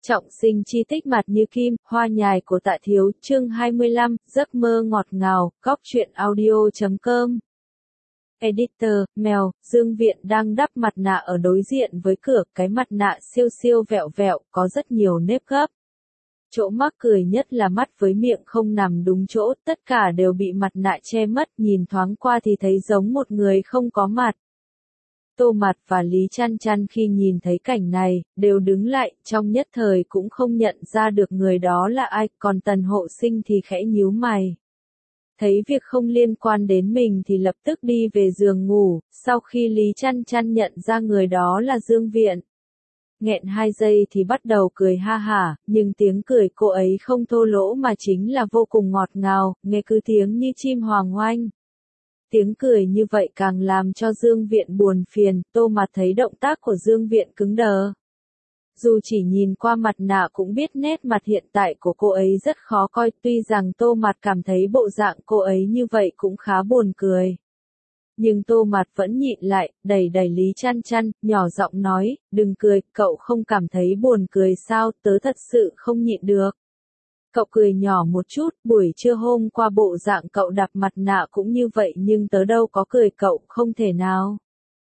Trọng sinh chi tích mặt như kim, hoa nhài của Tạ Thiếu, chương 25, giấc mơ ngọt ngào, góc truyện audio.com. Editor, mèo, Dương Viện đang đắp mặt nạ ở đối diện với cửa, cái mặt nạ siêu siêu vẹo vẹo, có rất nhiều nếp gấp. Chỗ mắc cười nhất là mắt với miệng không nằm đúng chỗ, tất cả đều bị mặt nạ che mất, nhìn thoáng qua thì thấy giống một người không có mặt. Tô Mạt và Lý Chăn Chăn khi nhìn thấy cảnh này, đều đứng lại, trong nhất thời cũng không nhận ra được người đó là ai, còn Tần Hộ Sinh thì khẽ nhíu mày. Thấy việc không liên quan đến mình thì lập tức đi về giường ngủ, sau khi Lý Chăn Chăn nhận ra người đó là Dương Viện. Nghẹn 2 giây thì bắt đầu cười ha hả, nhưng tiếng cười cô ấy không thô lỗ mà chính là vô cùng ngọt ngào, nghe cứ tiếng như chim hoàng oanh. Tiếng cười như vậy càng làm cho Dương Viện buồn phiền, Tô Mạt thấy động tác của Dương Viện cứng đờ. Dù chỉ nhìn qua mặt nạ cũng biết nét mặt hiện tại của cô ấy rất khó coi, tuy rằng Tô Mạt cảm thấy bộ dạng cô ấy như vậy cũng khá buồn cười. Nhưng Tô Mạt vẫn nhịn lại, đẩy Lý Chăn Chăn, nhỏ giọng nói, đừng cười, cậu không cảm thấy buồn cười sao, tớ thật sự không nhịn được. Cậu cười nhỏ một chút, buổi trưa hôm qua bộ dạng cậu đặt mặt nạ cũng như vậy nhưng tớ đâu có cười cậu, không thể nào.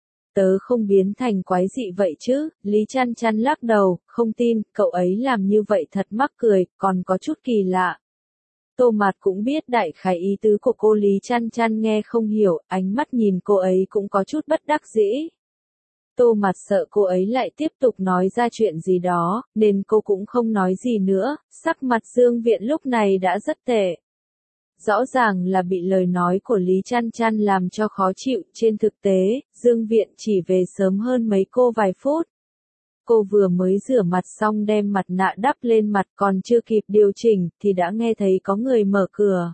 Tớ không biến thành quái dị vậy chứ, Lý Chăn Chăn lắc đầu, không tin, cậu ấy làm như vậy thật mắc cười, còn có chút kỳ lạ. Tô Mạt cũng biết đại khái ý tứ của cô Lý Chăn Chăn nghe không hiểu, ánh mắt nhìn cô ấy cũng có chút bất đắc dĩ. Tô Mạt sợ cô ấy lại tiếp tục nói ra chuyện gì đó, nên cô cũng không nói gì nữa, sắc mặt Dương Viện lúc này đã rất tệ. Rõ ràng là bị lời nói của Lý Chăn Chăn làm cho khó chịu, trên thực tế, Dương Viện chỉ về sớm hơn mấy cô vài phút. Cô vừa mới rửa mặt xong đem mặt nạ đắp lên mặt còn chưa kịp điều chỉnh thì đã nghe thấy có người mở cửa.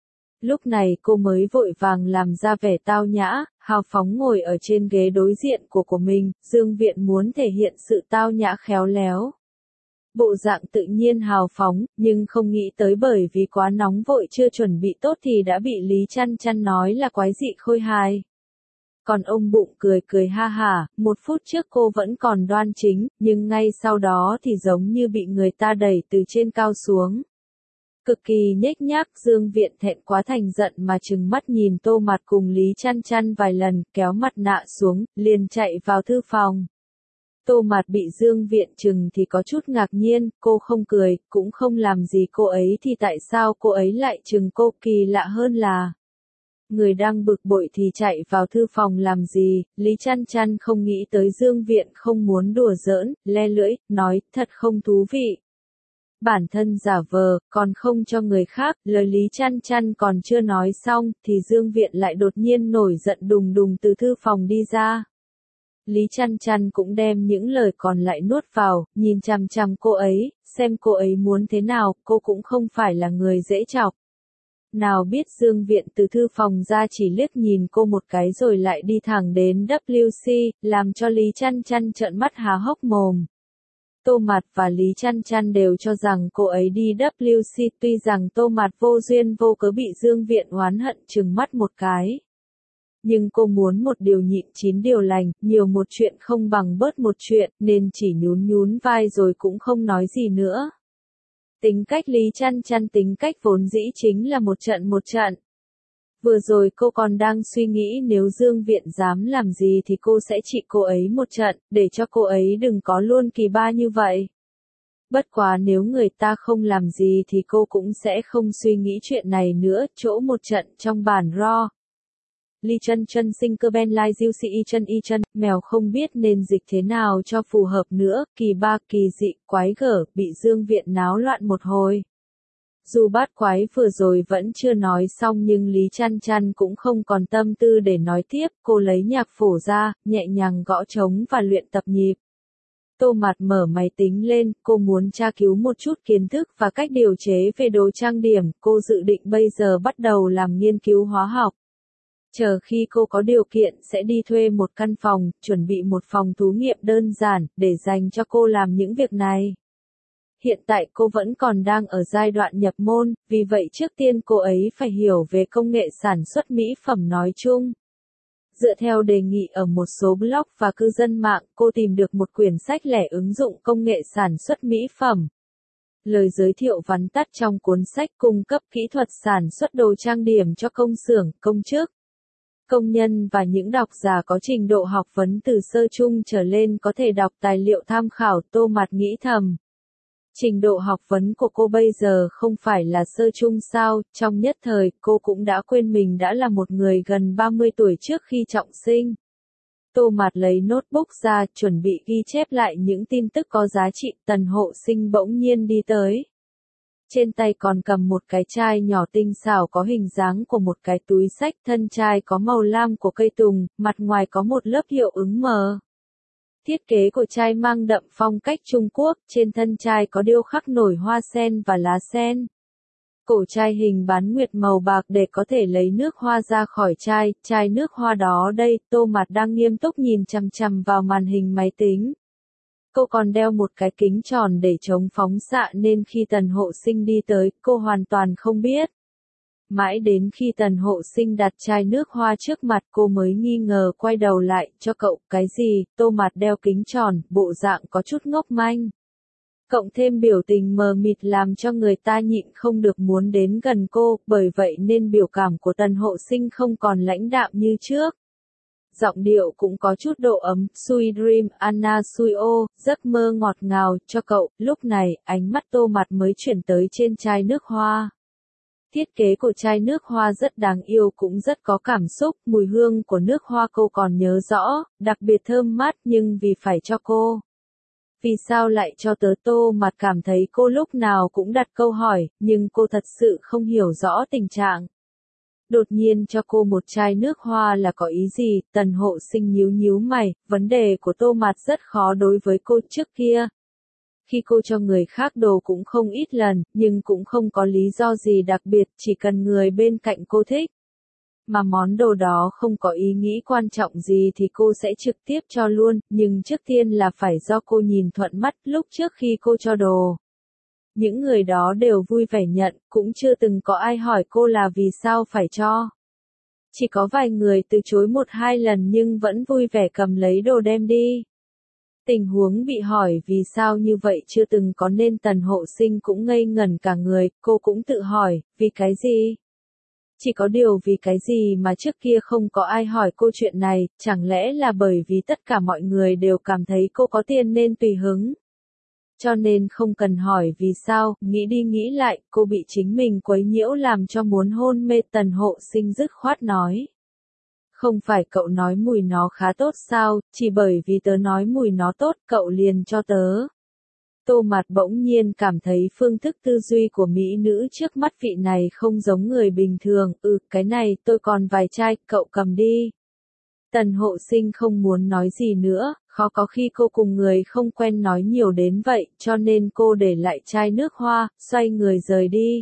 Lúc này cô mới vội vàng làm ra vẻ tao nhã, hào phóng ngồi ở trên ghế đối diện của mình, Dương Viện muốn thể hiện sự tao nhã khéo léo. Bộ dạng tự nhiên hào phóng, nhưng không nghĩ tới bởi vì quá nóng vội chưa chuẩn bị tốt thì đã bị Lý Chăn Chăn nói là quái dị khôi hài. Còn ông bụng cười ha hả, 1 phút trước cô vẫn còn đoan chính, nhưng ngay sau đó thì giống như bị người ta đẩy từ trên cao xuống. Cực kỳ nhếch nhác, Dương Viện thẹn quá thành giận mà trừng mắt nhìn Tô Mạt cùng Lý Chăn Chăn vài lần, kéo mặt nạ xuống, liền chạy vào thư phòng. Tô Mạt bị Dương Viện trừng thì có chút ngạc nhiên, cô không cười, cũng không làm gì cô ấy thì tại sao cô ấy lại trừng cô, kỳ lạ hơn là. Người đang bực bội thì chạy vào thư phòng làm gì, Lý Chăn Chăn không nghĩ tới Dương Viện không muốn đùa giỡn, le lưỡi, nói, thật không thú vị. Bản thân giả vờ, còn không cho người khác, lời Lý Chăn Chăn còn chưa nói xong, thì Dương Viện lại đột nhiên nổi giận đùng đùng từ thư phòng đi ra. Lý Chăn Chăn cũng đem những lời còn lại nuốt vào, nhìn chằm chằm cô ấy, xem cô ấy muốn thế nào, cô cũng không phải là người dễ chọc. Nào biết Dương Viện từ thư phòng ra chỉ liếc nhìn cô một cái rồi lại đi thẳng đến WC, làm cho Lý Chăn Chăn trợn mắt há hốc mồm. Tô Mạt và Lý Chăn Chăn đều cho rằng cô ấy đi WC, tuy rằng Tô Mạt vô duyên vô cớ bị Dương Viện oán hận trừng mắt một cái. Nhưng cô muốn một điều nhịn 9 điều lành, nhiều một chuyện không bằng bớt một chuyện, nên chỉ nhún vai rồi cũng không nói gì nữa. Tính cách Lý Chăn Chăn tính cách vốn dĩ chính là một trận. Vừa rồi cô còn đang suy nghĩ nếu Dương Viện dám làm gì thì cô sẽ trị cô ấy một trận, để cho cô ấy đừng có luôn kỳ ba như vậy. Bất quá nếu người ta không làm gì thì cô cũng sẽ không suy nghĩ chuyện này nữa, chỗ một trận trong bản Raw. Ly chân chân sinh cơ ben lai diêu si y chân, mèo không biết nên dịch thế nào cho phù hợp nữa, kỳ ba kỳ dị, quái gở, bị Dương Viện náo loạn một hồi. Dù bát quái vừa rồi vẫn chưa nói xong nhưng Lý Chăn Chăn cũng không còn tâm tư để nói tiếp, cô lấy nhạc phổ ra, nhẹ nhàng gõ trống và luyện tập nhịp. Tô Mạt mở máy tính lên, cô muốn tra cứu một chút kiến thức và cách điều chế về đồ trang điểm, cô dự định bây giờ bắt đầu làm nghiên cứu hóa học. Chờ khi cô có điều kiện sẽ đi thuê một căn phòng, chuẩn bị một phòng thí nghiệm đơn giản, để dành cho cô làm những việc này. Hiện tại cô vẫn còn đang ở giai đoạn nhập môn, vì vậy trước tiên cô ấy phải hiểu về công nghệ sản xuất mỹ phẩm nói chung. Dựa theo đề nghị ở một số blog và cư dân mạng, cô tìm được một quyển sách lẻ ứng dụng công nghệ sản xuất mỹ phẩm. Lời giới thiệu vắn tắt trong cuốn sách cung cấp kỹ thuật sản xuất đồ trang điểm cho công xưởng, công chức, công nhân và những độc giả có trình độ học vấn từ sơ trung trở lên có thể đọc tài liệu tham khảo. Tô Mạt nghĩ thầm. Trình độ học vấn của cô bây giờ không phải là sơ trung sao? Trong nhất thời, cô cũng đã quên mình đã là một người gần 30 tuổi trước khi trọng sinh. Tô Mạt lấy notebook ra, chuẩn bị ghi chép lại những tin tức có giá trị. Tần Hộ Sinh bỗng nhiên đi tới. Trên tay còn cầm một cái chai nhỏ tinh xảo có hình dáng của một cái túi xách. Thân chai có màu lam của cây tùng, mặt ngoài có một lớp hiệu ứng mờ. Thiết kế của chai mang đậm phong cách Trung Quốc, trên thân chai có điêu khắc nổi hoa sen và lá sen. Cổ chai hình bán nguyệt màu bạc để có thể lấy nước hoa ra khỏi chai, chai nước hoa đó đây. Tô Mạt đang nghiêm túc nhìn chằm chằm vào màn hình máy tính. Cô còn đeo một cái kính tròn để chống phóng xạ nên khi Tần Hộ Sinh đi tới, cô hoàn toàn không biết. Mãi đến khi Tần Hộ Sinh đặt chai nước hoa trước mặt cô mới nghi ngờ quay đầu lại, cho cậu, cái gì? Tô Mạt đeo kính tròn, bộ dạng có chút ngốc manh. Cộng thêm biểu tình mờ mịt làm cho người ta nhịn không được muốn đến gần cô, bởi vậy nên biểu cảm của Tần Hộ Sinh không còn lãnh đạm như trước. Giọng điệu cũng có chút độ ấm. Sweet dream, Anna Suyo, giấc mơ ngọt ngào, cho cậu. Lúc này, ánh mắt Tô Mạt mới chuyển tới trên chai nước hoa. Thiết kế của chai nước hoa rất đáng yêu cũng rất có cảm xúc, mùi hương của nước hoa cô còn nhớ rõ, đặc biệt thơm mát nhưng vì phải cho cô. Vì sao lại cho tớ? Tô Mạt cảm thấy cô lúc nào cũng đặt câu hỏi, nhưng cô thật sự không hiểu rõ tình trạng. Đột nhiên cho cô một chai nước hoa là có ý gì? Tần Hộ Sinh nhíu nhíu mày, vấn đề của Tô Mạt rất khó đối với cô trước kia. Khi cô cho người khác đồ cũng không ít lần, nhưng cũng không có lý do gì đặc biệt, chỉ cần người bên cạnh cô thích. Mà món đồ đó không có ý nghĩ quan trọng gì thì cô sẽ trực tiếp cho luôn, nhưng trước tiên là phải do cô nhìn thuận mắt. Lúc trước khi cô cho đồ, những người đó đều vui vẻ nhận, cũng chưa từng có ai hỏi cô là vì sao phải cho. Chỉ có vài người từ chối một hai lần nhưng vẫn vui vẻ cầm lấy đồ đem đi. Tình huống bị hỏi vì sao như vậy chưa từng có nên Tần Hộ Sinh cũng ngây ngẩn cả người, cô cũng tự hỏi, vì cái gì? Chỉ có điều vì cái gì mà trước kia không có ai hỏi cô chuyện này, chẳng lẽ là bởi vì tất cả mọi người đều cảm thấy cô có tiền nên tùy hứng? Cho nên không cần hỏi vì sao, nghĩ đi nghĩ lại, cô bị chính mình quấy nhiễu làm cho muốn hôn mê. Tần Hộ Sinh dứt khoát nói. Không phải cậu nói mùi nó khá tốt sao, chỉ bởi vì tớ nói mùi nó tốt, cậu liền cho tớ. Tô Mạt bỗng nhiên cảm thấy phương thức tư duy của mỹ nữ trước mắt vị này không giống người bình thường. Cái này tôi còn vài chai, cậu cầm đi. Tần Hộ Sinh không muốn nói gì nữa, khó có khi cô cùng người không quen nói nhiều đến vậy, cho nên cô để lại chai nước hoa, xoay người rời đi.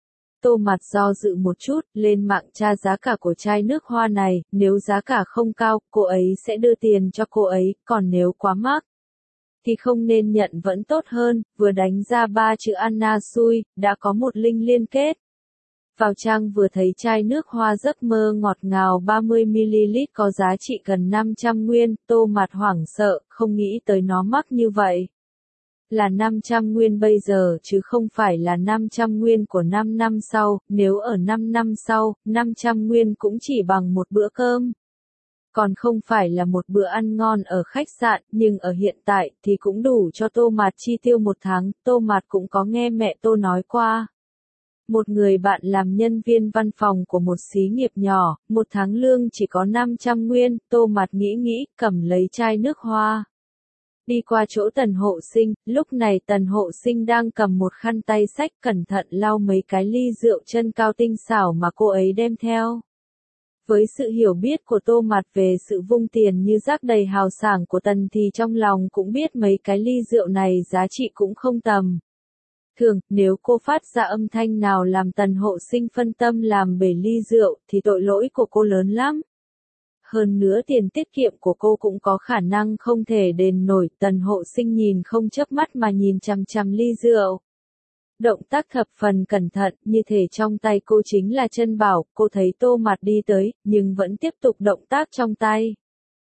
Tô Mạt do dự một chút, lên mạng tra giá cả của chai nước hoa này, nếu giá cả không cao, cô ấy sẽ đưa tiền cho cô ấy, còn nếu quá mắc thì không nên nhận vẫn tốt hơn. Vừa đánh ra 3 chữ Anna Sui, đã có một link liên kết. Vào trang vừa thấy chai nước hoa giấc mơ ngọt ngào 30ml có giá trị gần 500 nguyên, Tô Mạt hoảng sợ, không nghĩ tới nó mắc như vậy. Là 500 nguyên bây giờ chứ không phải là 500 nguyên của 5 năm sau, nếu ở 5 năm sau, 500 nguyên cũng chỉ bằng một bữa cơm. Còn không phải là một bữa ăn ngon ở khách sạn, nhưng ở hiện tại thì cũng đủ cho Tô Mạt chi tiêu một tháng. Tô Mạt cũng có nghe mẹ Tô nói qua. Một người bạn làm nhân viên văn phòng của một xí nghiệp nhỏ, một tháng lương chỉ có 500 nguyên, Tô Mạt nghĩ, cầm lấy chai nước hoa. Đi qua chỗ Tần Hộ Sinh, lúc này Tần Hộ Sinh đang cầm một khăn tay xách cẩn thận lau mấy cái ly rượu chân cao tinh xảo mà cô ấy đem theo. Với sự hiểu biết của Tô Mạt về sự vung tiền như rác đầy hào sảng của Tần thì trong lòng cũng biết mấy cái ly rượu này giá trị cũng không tầm thường, nếu cô phát ra âm thanh nào làm Tần Hộ Sinh phân tâm làm bể ly rượu thì tội lỗi của cô lớn lắm. Hơn nữa tiền tiết kiệm của cô cũng có khả năng không thể đền nổi. Tần Hộ Sinh nhìn không chớp mắt mà nhìn chằm chằm ly rượu. Động tác thập phần cẩn thận, như thể trong tay cô chính là chân bảo, cô thấy Tô Mạt đi tới, nhưng vẫn tiếp tục động tác trong tay.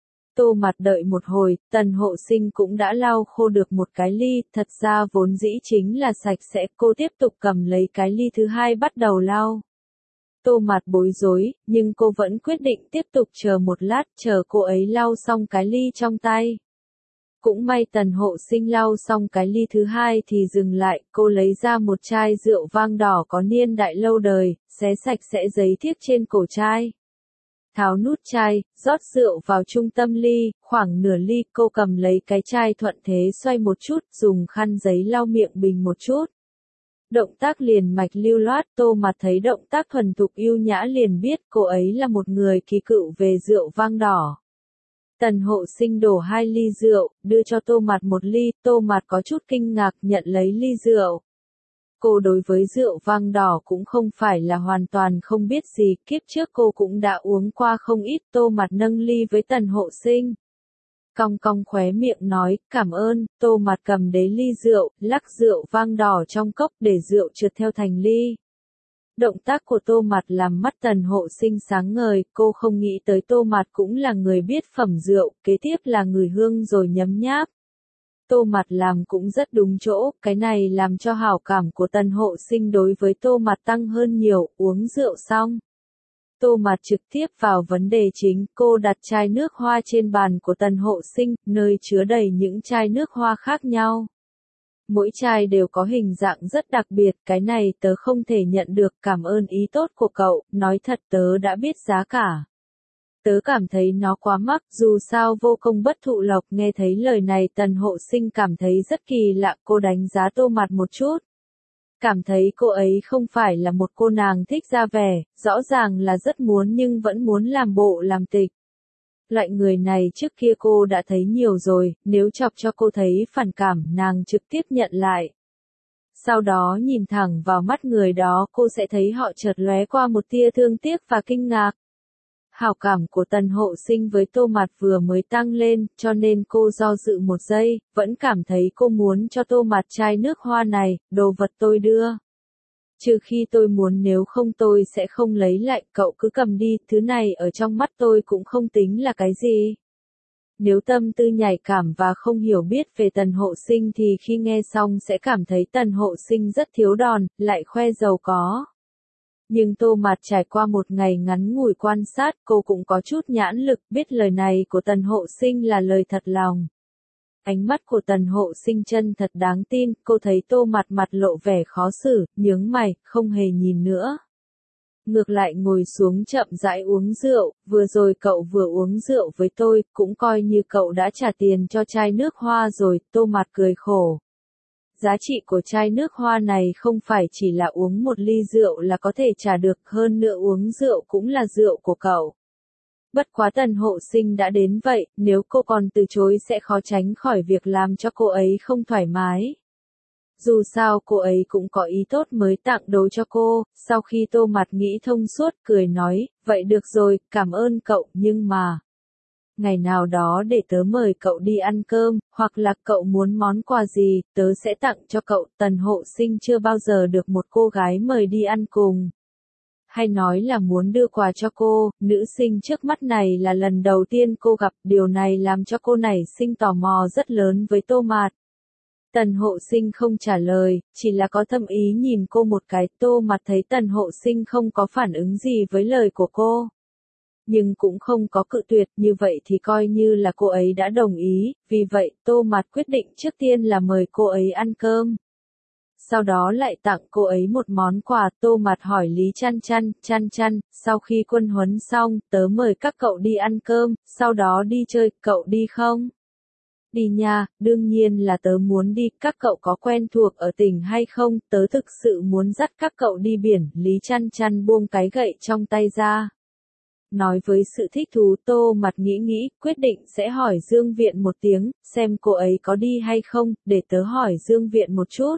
Tô Mạt đợi một hồi, Tần Hộ Sinh cũng đã lau khô được một cái ly, thật ra vốn dĩ chính là sạch sẽ, cô tiếp tục cầm lấy cái ly thứ hai bắt đầu lau. Tô Mạt bối rối, nhưng cô vẫn quyết định tiếp tục chờ một lát, chờ cô ấy lau xong cái ly trong tay. Cũng may Tần Hộ Sinh lau xong cái ly thứ hai thì dừng lại, cô lấy ra một chai rượu vang đỏ có niên đại lâu đời, xé sạch sẽ giấy thiếc trên cổ chai. Tháo nút chai, rót rượu vào trung tâm ly, khoảng nửa ly, cô cầm lấy cái chai thuận thế xoay một chút, dùng khăn giấy lau miệng bình một chút. Động tác liền mạch lưu loát, Tô Mạt thấy động tác thuần thục yêu nhã liền biết cô ấy là một người kỳ cựu về rượu vang đỏ. Tần Hộ Sinh đổ 2 ly rượu, đưa cho Tô Mạt một ly, Tô Mạt có chút kinh ngạc nhận lấy ly rượu. Cô đối với rượu vang đỏ cũng không phải là hoàn toàn không biết gì, kiếp trước cô cũng đã uống qua không ít. Tô Mạt nâng ly với Tần Hộ Sinh. Cong cong khóe miệng nói, cảm ơn. Tô Mạt cầm đế ly rượu, lắc rượu vang đỏ trong cốc để rượu trượt theo thành ly. Động tác của Tô Mạt làm mắt Tần Hộ Sinh sáng ngời, cô không nghĩ tới Tô Mạt cũng là người biết phẩm rượu, kế tiếp là ngửi hương rồi nhấm nháp. Tô Mạt làm cũng rất đúng chỗ, cái này làm cho hảo cảm của Tần Hộ Sinh đối với Tô Mạt tăng hơn nhiều. Uống rượu xong, Tô Mạt trực tiếp vào vấn đề chính, cô đặt chai nước hoa trên bàn của Tần Hộ Sinh, nơi chứa đầy những chai nước hoa khác nhau. Mỗi chai đều có hình dạng rất đặc biệt, cái này tớ không thể nhận được, cảm ơn ý tốt của cậu, nói thật tớ đã biết giá cả. Tớ cảm thấy nó quá mắc, dù sao vô công bất thụ lộc. Nghe thấy lời này Tần Hộ Sinh cảm thấy rất kỳ lạ, cô đánh giá Tô Mạt một chút. Cảm thấy cô ấy không phải là một cô nàng thích ra vẻ, rõ ràng là rất muốn nhưng vẫn muốn làm bộ làm tịch. Loại người này trước kia cô đã thấy nhiều rồi, nếu chọc cho cô thấy phản cảm nàng trực tiếp nhận lại. Sau đó nhìn thẳng vào mắt người đó cô sẽ thấy họ chợt lóe qua một tia thương tiếc và kinh ngạc. Hảo cảm của Tần Hộ Sinh với Tô Mạt vừa mới tăng lên, cho nên cô do dự một giây, vẫn cảm thấy cô muốn cho Tô Mạt chai nước hoa này, đồ vật tôi đưa. Trừ khi tôi muốn, nếu không tôi sẽ không lấy lại, cậu cứ cầm đi, thứ này ở trong mắt tôi cũng không tính là cái gì. Nếu tâm tư nhạy cảm và không hiểu biết về Tần Hộ Sinh thì khi nghe xong sẽ cảm thấy Tần Hộ Sinh rất thiếu đòn, lại khoe giàu có. Nhưng Tô Mạt trải qua một ngày ngắn ngủi quan sát, cô cũng có chút nhãn lực, biết lời này của Tần Hộ Sinh là lời thật lòng. Ánh mắt của Tần Hộ Sinh chân thật đáng tin, cô thấy Tô Mạt mặt lộ vẻ khó xử, nhướng mày, không hề nhìn nữa. Ngược lại ngồi xuống chậm rãi uống rượu, vừa rồi cậu vừa uống rượu với tôi, cũng coi như cậu đã trả tiền cho chai nước hoa rồi. Tô Mạt cười khổ. Giá trị của chai nước hoa này không phải chỉ là uống một ly rượu là có thể trả được, hơn nữa uống rượu cũng là rượu của cậu. Bất quá Tần Hộ Sinh đã đến vậy, nếu cô còn từ chối sẽ khó tránh khỏi việc làm cho cô ấy không thoải mái. Dù sao cô ấy cũng có ý tốt mới tặng đồ cho cô. Sau khi Tô Mạt nghĩ thông suốt, cười nói, vậy được rồi, cảm ơn cậu, nhưng mà ngày nào đó để tớ mời cậu đi ăn cơm, hoặc là cậu muốn món quà gì, tớ sẽ tặng cho cậu. Tần Hộ Sinh chưa bao giờ được một cô gái mời đi ăn cùng. Hay nói là muốn đưa quà cho cô, nữ sinh trước mắt này là lần đầu tiên cô gặp, điều này làm cho cô nảy sinh tò mò rất lớn với Tô Mạt. Tần Hộ Sinh không trả lời, chỉ là có thâm ý nhìn cô một cái. Tô Mạt thấy Tần Hộ Sinh không có phản ứng gì với lời của cô, nhưng cũng không có cự tuyệt, như vậy thì coi như là cô ấy đã đồng ý. Vì vậy Tô Mạt quyết định trước tiên là mời cô ấy ăn cơm, sau đó lại tặng cô ấy một món quà. Tô Mạt hỏi Lý Chăn Chăn, Chăn Chăn, sau khi quân huấn xong, tớ mời các cậu đi ăn cơm, sau đó đi chơi, cậu đi không? Đi nha, đương nhiên là tớ muốn đi, các cậu có quen thuộc ở tỉnh hay không, tớ thực sự muốn dắt các cậu đi biển. Lý Chăn Chăn buông cái gậy trong tay ra. Nói với sự thích thú. Tô Mạt nghĩ nghĩ, quyết định sẽ hỏi Dương Viện một tiếng, xem cô ấy có đi hay không, để tớ hỏi Dương Viện một chút.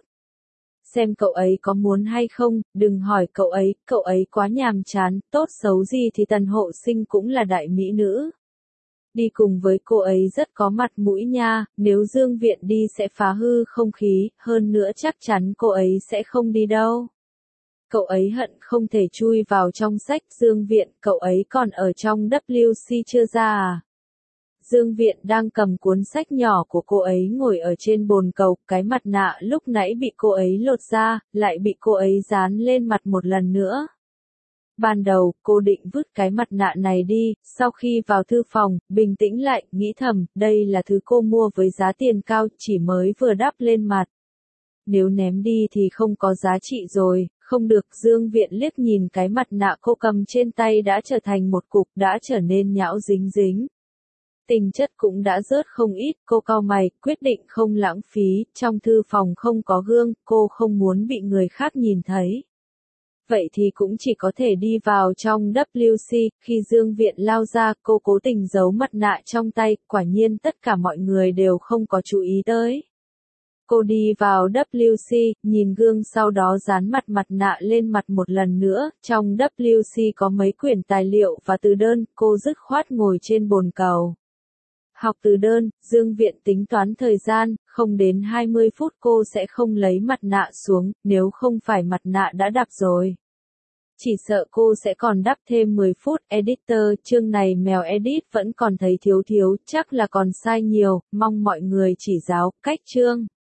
Xem cậu ấy có muốn hay không, đừng hỏi cậu ấy quá nhàm chán, tốt xấu gì thì Tần Hộ Sinh cũng là đại mỹ nữ. Đi cùng với cô ấy rất có mặt mũi nha, nếu Dương Viện đi sẽ phá hư không khí, hơn nữa chắc chắn cô ấy sẽ không đi đâu. Cậu ấy hận không thể chui vào trong sách Dương Viện, cậu ấy còn ở trong WC chưa ra à? Dương Viện đang cầm cuốn sách nhỏ của cô ấy ngồi ở trên bồn cầu, cái mặt nạ lúc nãy bị cô ấy lột ra, lại bị cô ấy dán lên mặt một lần nữa. Ban đầu, cô định vứt cái mặt nạ này đi, sau khi vào thư phòng, bình tĩnh lại, nghĩ thầm, đây là thứ cô mua với giá tiền cao, chỉ mới vừa đắp lên mặt. Nếu ném đi thì không có giá trị rồi, không được. Dương Viện liếc nhìn cái mặt nạ cô cầm trên tay đã trở thành một cục, đã trở nên nhão dính dính. Tình chất cũng đã rớt không ít, cô cau mày, quyết định không lãng phí, trong thư phòng không có gương, cô không muốn bị người khác nhìn thấy. Vậy thì cũng chỉ có thể đi vào trong WC, khi Dương Viện lao ra, cô cố tình giấu mặt nạ trong tay, quả nhiên tất cả mọi người đều không có chú ý tới. Cô đi vào WC, nhìn gương sau đó dán mặt nạ lên mặt một lần nữa, trong WC có mấy quyển tài liệu và từ đơn, cô dứt khoát ngồi trên bồn cầu. Học từ đơn, Dương Viện tính toán thời gian, không đến 20 phút cô sẽ không lấy mặt nạ xuống, nếu không phải mặt nạ đã đắp rồi. Chỉ sợ cô sẽ còn đắp thêm 10 phút. Editor, chương này mèo edit vẫn còn thấy thiếu, chắc là còn sai nhiều, mong mọi người chỉ giáo. Cách chương